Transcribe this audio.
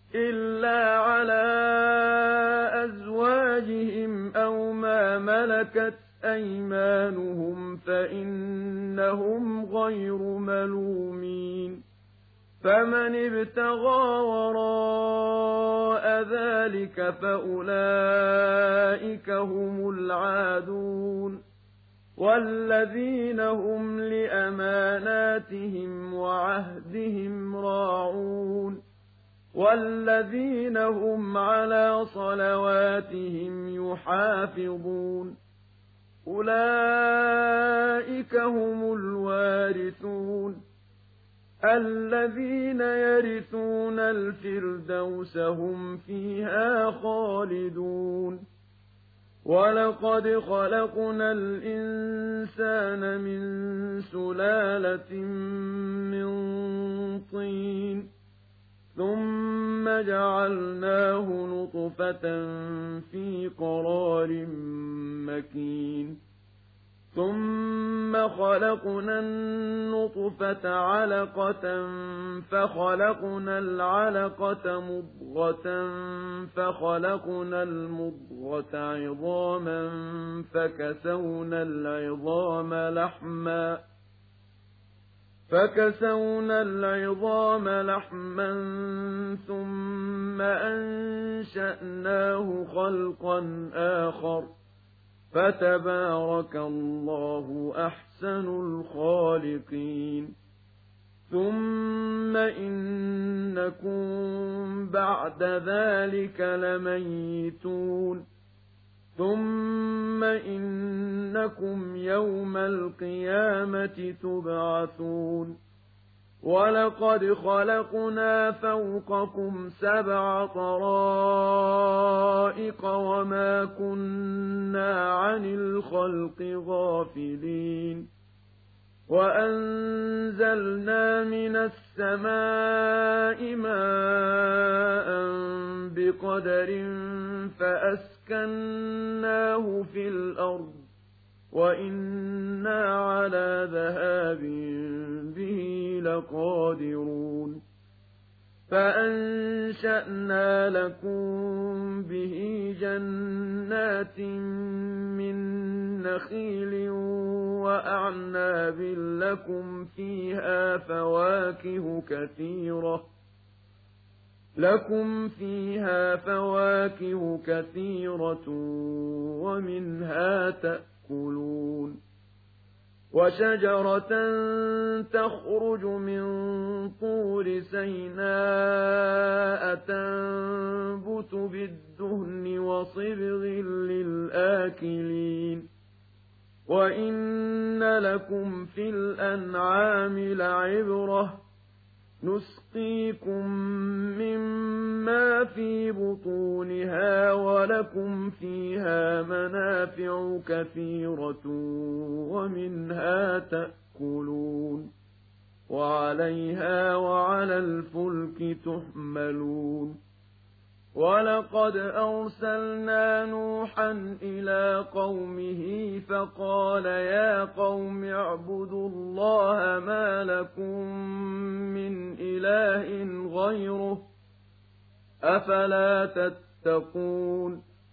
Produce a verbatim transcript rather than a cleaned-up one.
إِلَّا عَلَىٰ أَزْوَاجِهِمْ أَوْ مَا مَلَكَتْ أَيْمَانُهُمْ فَإِنَّهُمْ غَيْرُ مَلُومِينَ فَمَنِ ابْتَغَىٰ وَرَاءَ ذَٰلِكَ فَأُولَٰئِكَ هُمُ الْعَادُونَ وَالَّذِينَ هُمْ لِأَمَانَاتِهِمْ وَعَهْدِهِمْ رَاعُونَ وَالَّذِينَ هُمْ عَلَىٰ صَلَوَاتِهِمْ يُحَافِظُونَ أُولَٰئِكَ هُمُ الْوَارِثُونَ الَّذِينَ يَرِثُونَ الْفِرْدَوْسَ هُمْ فِيهَا خَالِدُونَ وَلَقَدْ خَلَقْنَا الْإِنسَانَ مِن سُلَالَةٍ مِّن طِينٍ ثُمَّ جَعَلْنَاهُ نُطْفَةً فِي قَرَارٍ مَّكِينٍ ثُمَّ خَلَقْنَا النُّطْفَةَ عَلَقَةً فَخَلَقْنَا الْعَلَقَةَ مُضْغَةً فَخَلَقْنَا الْمُضْغَةَ عِظَامًا فَكَسَوْنَا الْعِظَامَ لَحْمًا فَكَسَوْنَا الْعِظَامَ لَحْمًا ثُمَّ أَنشَأْنَاهُ خَلْقًا آخَرَ فَتَبَارَكَ اللَّهُ أَحْسَنُ الْخَالِقِينَ ثُمَّ إِنَّكُم بَعْدَ ذَلِكَ لَمَيِّتُونَ ثُمَّ إِنَّكُمْ يَوْمَ الْقِيَامَةِ تُبْعَثُونَ وَلَقَدْ خَلَقْنَا فَوْقَكُمْ سَبْعَ طَرَائِقَ وَمَا كُنَّا عَنِ الْخَلْقِ غَافِلِينَ وَأَنزَلْنَا مِنَ السَّمَاءِ مَاءً بِقَدَرٍ فَأَسْكَنَّاهُ فِي الْأَرْضِ وَإِنَّا عَلَىٰ ذَهَابٍ بِهِ لَقَادِرُونَ فَأَنشَأْنَا لَكُم بِهِ جَنَّاتٍ مِّن نَّخِيلٍ وَأَعْنَابٍ لَّكُمْ فِيهَا فَوَاكِهُ كَثِيرَةٌ لَكُمْ فِيهَا فَوَاكِهُ كَثِيرَةٌ وَمِنْهَا تَأْكُلُونَ وَشَجَرَةً تَخْرُجُ مِن طُورِ سَيْنَاءَ تَنبُتُ بِالدُّهْنِ وَصِبْغٍ لِّلْآكِلِينَ وَإِنَّ لَكُمْ فِي الْأَنْعَامِ لَعِبْرَةً نُسْقِيكُم مِّمَّا فِي بُطُونِهَا وَلَكُمْ فِيهَا مَنَافِعُ كَثِيرَةٌ وَمِنْهَا تَأْكُلُونَ وَعَلَيْهَا وَعَلَى الْفُلْكِ تُحْمَلُونَ وَلَقَدْ أَرْسَلْنَا نُوحًا إِلَىٰ قَوْمِهِ فَقَالَ يَا قَوْمِ اعْبُدُوا اللَّهَ مَا لَكُم مِّنْ إِلَٰهٍ غَيْرُهُ أَفَلَا تَتَّقُونَ